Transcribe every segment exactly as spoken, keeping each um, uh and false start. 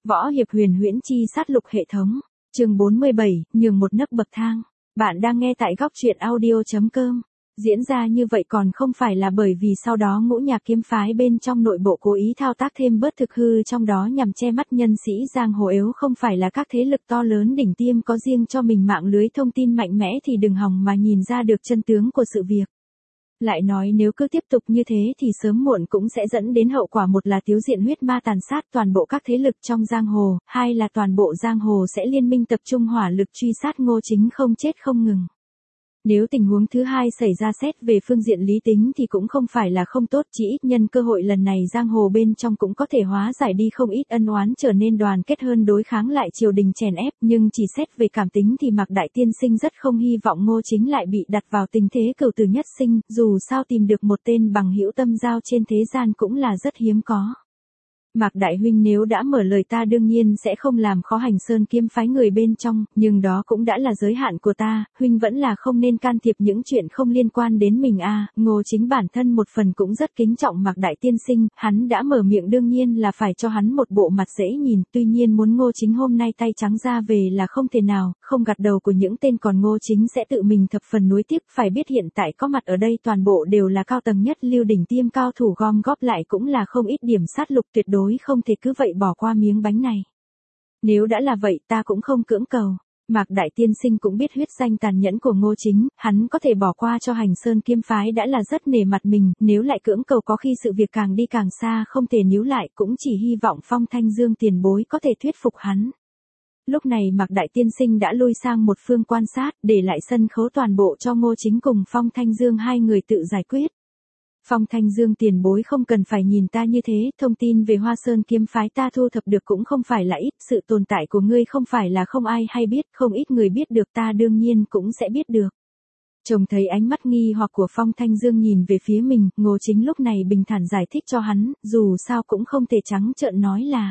Võ hiệp huyền huyễn chi sát lục hệ thống. Chương bốn mươi bảy, nhường một nấc bậc thang. Bạn đang nghe tại góc truyện audio chấm com. Diễn ra như vậy còn không phải là bởi vì sau đó ngũ nhạc kiếm phái bên trong nội bộ cố ý thao tác thêm bớt thực hư trong đó nhằm che mắt nhân sĩ giang hồ, yếu không phải là các thế lực to lớn đỉnh tiêm có riêng cho mình mạng lưới thông tin mạnh mẽ thì đừng hòng mà nhìn ra được chân tướng của sự việc. Lại nói nếu cứ tiếp tục như thế thì sớm muộn cũng sẽ dẫn đến hậu quả, một là tiếu diện huyết ma tàn sát toàn bộ các thế lực trong giang hồ, hai là toàn bộ giang hồ sẽ liên minh tập trung hỏa lực truy sát Ngô Chính không chết không ngừng. Nếu tình huống thứ hai xảy ra, xét về phương diện lý tính thì cũng không phải là không tốt, chỉ ít nhân cơ hội lần này giang hồ bên trong cũng có thể hóa giải đi không ít ân oán, trở nên đoàn kết hơn đối kháng lại triều đình chèn ép, nhưng chỉ xét về cảm tính thì Mạc Đại Tiên Sinh rất không hy vọng Ngô Chính lại bị đặt vào tình thế cửu tử nhất sinh, dù sao tìm được một tên bằng hữu tâm giao trên thế gian cũng là rất hiếm có. Mạc Đại huynh nếu đã mở lời ta đương nhiên sẽ không làm khó Hành Sơn kiếm phái người bên trong, nhưng đó cũng đã là giới hạn của ta, huynh vẫn là không nên can thiệp những chuyện không liên quan đến mình a. À, Ngô Chính bản thân một phần cũng rất kính trọng Mạc Đại tiên sinh, hắn đã mở miệng đương nhiên là phải cho hắn một bộ mặt dễ nhìn, tuy nhiên muốn Ngô Chính hôm nay tay trắng ra về là không thể nào, không gặt đầu của những tên còn Ngô Chính sẽ tự mình thập phần nuối tiếc, phải biết hiện tại có mặt ở đây toàn bộ đều là cao tầng nhất lưu đỉnh tiêm cao thủ, gom góp lại cũng là không ít điểm sát lục, tuyệt đối không thể cứ vậy bỏ qua miếng bánh này. Nếu đã là vậy ta cũng không cưỡng cầu. Mạc Đại tiên sinh cũng biết huyết danh tàn nhẫn của Ngô Chính, hắn có thể bỏ qua cho Hành Sơn kiếm phái đã là rất nể mặt mình, nếu lại cưỡng cầu có khi sự việc càng đi càng xa không thể níu lại, cũng chỉ hy vọng Phong Thanh Dương tiền bối có thể thuyết phục hắn. Lúc này Mạc Đại tiên sinh đã lui sang một phương quan sát, để lại sân khấu toàn bộ cho Ngô Chính cùng Phong Thanh Dương hai người tự giải quyết. Phong Thanh Dương tiền bối không cần phải nhìn ta như thế, thông tin về Hoa Sơn kiếm phái ta thu thập được cũng không phải là ít, sự tồn tại của ngươi không phải là không ai hay biết, không ít người biết được, ta đương nhiên cũng sẽ biết được. Trông thấy ánh mắt nghi hoặc của Phong Thanh Dương nhìn về phía mình, Ngô Chính lúc này bình thản giải thích cho hắn, dù sao cũng không thể trắng trợn nói là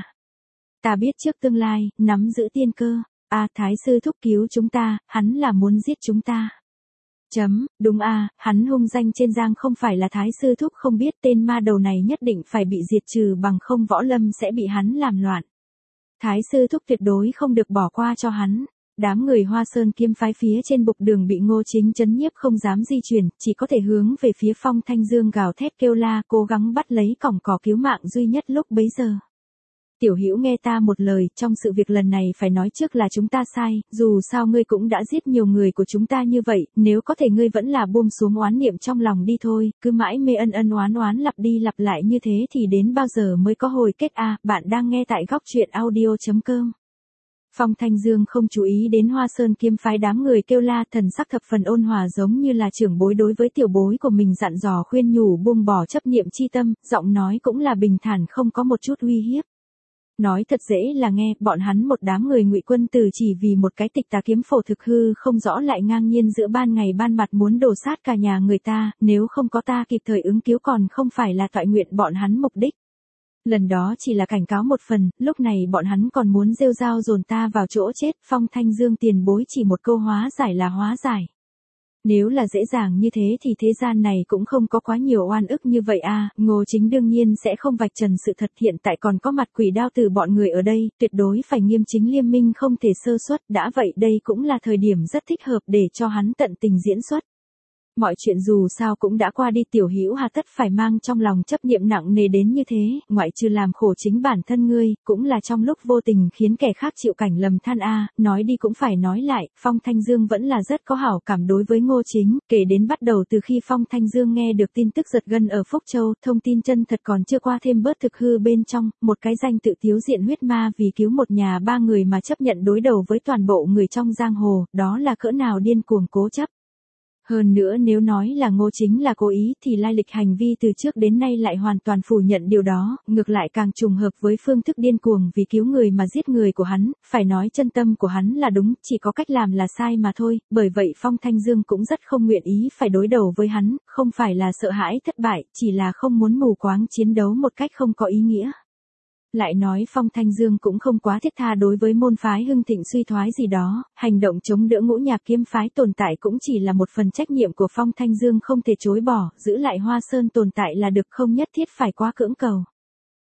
ta biết trước tương lai, nắm giữ tiên cơ, a à, Thái sư thúc cứu chúng ta, hắn là muốn giết chúng ta. Chấm, đúng a, à, hắn hung danh trên giang không phải là Thái sư thúc không biết, tên ma đầu này nhất định phải bị diệt trừ, bằng không võ lâm sẽ bị hắn làm loạn. Thái sư thúc tuyệt đối không được bỏ qua cho hắn. Đám người Hoa Sơn kiếm phái phía trên bục đường bị Ngô Chính trấn nhiếp không dám di chuyển, chỉ có thể hướng về phía Phong Thanh Dương gào thét kêu la, cố gắng bắt lấy cỏng cỏ cứu mạng duy nhất lúc bấy giờ. Tiểu Hữu nghe ta một lời, trong sự việc lần này phải nói trước là chúng ta sai, dù sao ngươi cũng đã giết nhiều người của chúng ta như vậy, nếu có thể ngươi vẫn là buông xuống oán niệm trong lòng đi thôi, cứ mãi mê ân ân oán oán lặp đi lặp lại như thế thì đến bao giờ mới có hồi kết a. À, bạn đang nghe tại góc truyện audio chấm com. Phong Thanh Dương không chú ý đến Hoa Sơn kiếm phái đám người kêu la, thần sắc thập phần ôn hòa giống như là trưởng bối đối với tiểu bối của mình dặn dò khuyên nhủ buông bỏ chấp niệm chi tâm, giọng nói cũng là bình thản không có một chút uy hiếp. Nói thật dễ là nghe, bọn hắn một đám người Ngụy quân tử chỉ vì một cái tịch tà kiếm phổ thực hư không rõ lại ngang nhiên giữa ban ngày ban mặt muốn đổ sát cả nhà người ta, nếu không có ta kịp thời ứng cứu còn không phải là toại nguyện bọn hắn mục đích. Lần đó chỉ là cảnh cáo một phần, lúc này bọn hắn còn muốn rêu rao dồn ta vào chỗ chết, Phong Thanh Dương tiền bối chỉ một câu hóa giải là hóa giải. Nếu là dễ dàng như thế thì thế gian này cũng không có quá nhiều oan ức như vậy a. À, Ngô Chính đương nhiên sẽ không vạch trần sự thật, hiện tại còn có mặt quỷ đao tử bọn người ở đây, tuyệt đối phải nghiêm chính liêm minh không thể sơ suất, đã vậy đây cũng là thời điểm rất thích hợp để cho hắn tận tình diễn xuất. Mọi chuyện dù sao cũng đã qua đi, Tiểu Hữu hà tất phải mang trong lòng chấp niệm nặng nề đến như thế, ngoại trừ làm khổ chính bản thân ngươi, cũng là trong lúc vô tình khiến kẻ khác chịu cảnh lầm than a. À, nói đi cũng phải nói lại, Phong Thanh Dương vẫn là rất có hảo cảm đối với Ngô Chính, kể đến bắt đầu từ khi Phong Thanh Dương nghe được tin tức giật gân ở Phúc Châu, thông tin chân thật còn chưa qua thêm bớt thực hư bên trong, một cái danh tự tiếu diện huyết ma vì cứu một nhà ba người mà chấp nhận đối đầu với toàn bộ người trong giang hồ, đó là cỡ nào điên cuồng cố chấp. Hơn nữa nếu nói là Ngô Chính là cố ý thì lai lịch hành vi từ trước đến nay lại hoàn toàn phủ nhận điều đó, ngược lại càng trùng hợp với phương thức điên cuồng vì cứu người mà giết người của hắn, phải nói chân tâm của hắn là đúng, chỉ có cách làm là sai mà thôi, bởi vậy Phong Thanh Dương cũng rất không nguyện ý phải đối đầu với hắn, không phải là sợ hãi thất bại, chỉ là không muốn mù quáng chiến đấu một cách không có ý nghĩa. Lại nói Phong Thanh Dương cũng không quá thiết tha đối với môn phái hưng thịnh suy thoái gì đó, hành động chống đỡ ngũ nhạc kiếm phái tồn tại cũng chỉ là một phần trách nhiệm của Phong Thanh Dương không thể chối bỏ, giữ lại Hoa Sơn tồn tại là được, không nhất thiết phải quá cưỡng cầu.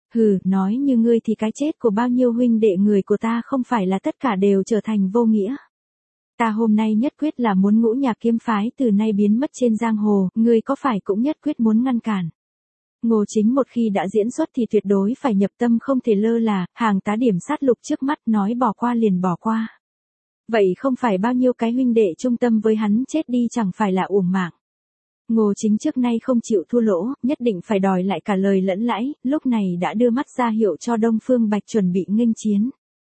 Hừ, nói như ngươi thì cái chết của bao nhiêu huynh đệ người của ta không phải là tất cả đều trở thành vô nghĩa. Ta hôm nay nhất quyết là muốn Ngũ Nhạc kiếm phái từ nay biến mất trên giang hồ, ngươi có phải cũng nhất quyết muốn ngăn cản. Ngô Chính một khi đã diễn xuất thì tuyệt đối phải nhập tâm không thể lơ là, hàng tá điểm sát lục trước mắt nói bỏ qua liền bỏ qua. Vậy không phải bao nhiêu cái huynh đệ trung tâm với hắn chết đi chẳng phải là uổng mạng. Ngô Chính trước nay không chịu thua lỗ, nhất định phải đòi lại cả lời lẫn lãi, lúc này đã đưa mắt ra hiệu cho Đông Phương Bạch chuẩn bị nghênh chiến.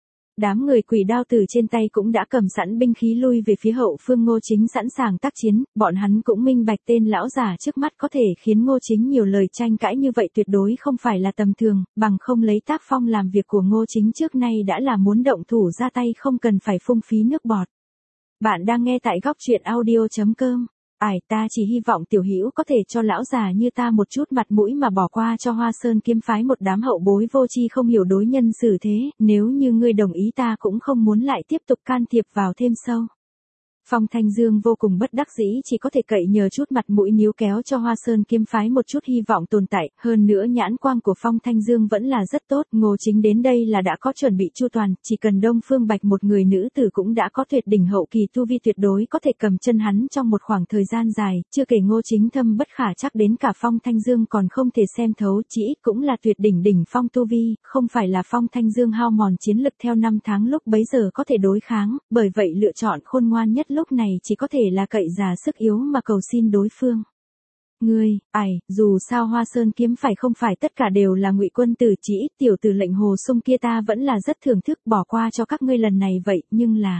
Đám người Quỷ Đao Tử trên tay cũng đã cầm sẵn binh khí lui về phía hậu phương Ngô Chính sẵn sàng tác chiến, bọn hắn cũng minh bạch tên lão già trước mắt có thể khiến Ngô Chính nhiều lời tranh cãi như vậy tuyệt đối không phải là tầm thường, bằng không lấy tác phong làm việc của Ngô Chính trước nay đã là muốn động thủ ra tay không cần phải phung phí nước bọt. Bạn đang nghe tại góc truyện audio chấm com. Ải ta chỉ hy vọng tiểu hữu có thể cho lão già như ta một chút mặt mũi mà bỏ qua cho Hoa Sơn kiếm phái một đám hậu bối vô tri không hiểu đối nhân xử thế, nếu như ngươi đồng ý ta cũng không muốn lại tiếp tục can thiệp vào thêm sâu. Phong Thanh Dương vô cùng bất đắc dĩ chỉ có thể cậy nhờ chút mặt mũi níu kéo cho Hoa Sơn kiếm phái một chút hy vọng tồn tại, hơn nữa nhãn quang của Phong Thanh Dương vẫn là rất tốt, Ngô Chính đến đây là đã có chuẩn bị chu toàn, chỉ cần Đông Phương Bạch một người nữ tử cũng đã có tuyệt đỉnh hậu kỳ tu vi tuyệt đối có thể cầm chân hắn trong một khoảng thời gian dài, chưa kể Ngô Chính thâm bất khả chắc đến cả Phong Thanh Dương còn không thể xem thấu, chỉ ít cũng là tuyệt đỉnh đỉnh phong tu vi, không phải là Phong Thanh Dương hao mòn chiến lực theo năm tháng lúc bấy giờ có thể đối kháng, bởi vậy lựa chọn khôn ngoan nhất lúc này chỉ có thể là cậy già sức yếu mà cầu xin đối phương. Ngươi, ải, dù sao Hoa Sơn kiếm phải không phải tất cả đều là Ngụy Quân tử, chỉ ít tiểu tử Lệnh Hồ Sung kia ta vẫn là rất thưởng thức, bỏ qua cho các ngươi lần này vậy, nhưng là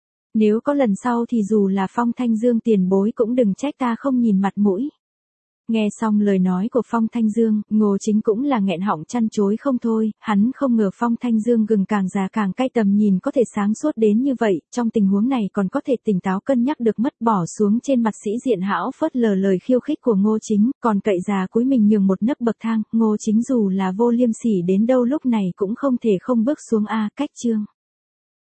nếu có lần sau thì dù là Phong Thanh Dương tiền bối cũng đừng trách ta không nhìn mặt mũi. Nghe xong lời nói của Phong Thanh Dương, Ngô Chính cũng là nghẹn họng chăn chối không thôi, hắn không ngờ Phong Thanh Dương gừng càng già càng cay tầm nhìn có thể sáng suốt đến như vậy, trong tình huống này còn có thể tỉnh táo cân nhắc được mất bỏ xuống trên mặt sĩ diện hão phớt lờ lời khiêu khích của Ngô Chính, còn cậy già cúi mình nhường một nấc bậc thang, Ngô Chính dù là vô liêm sỉ đến đâu lúc này cũng không thể không bước xuống a cách chương.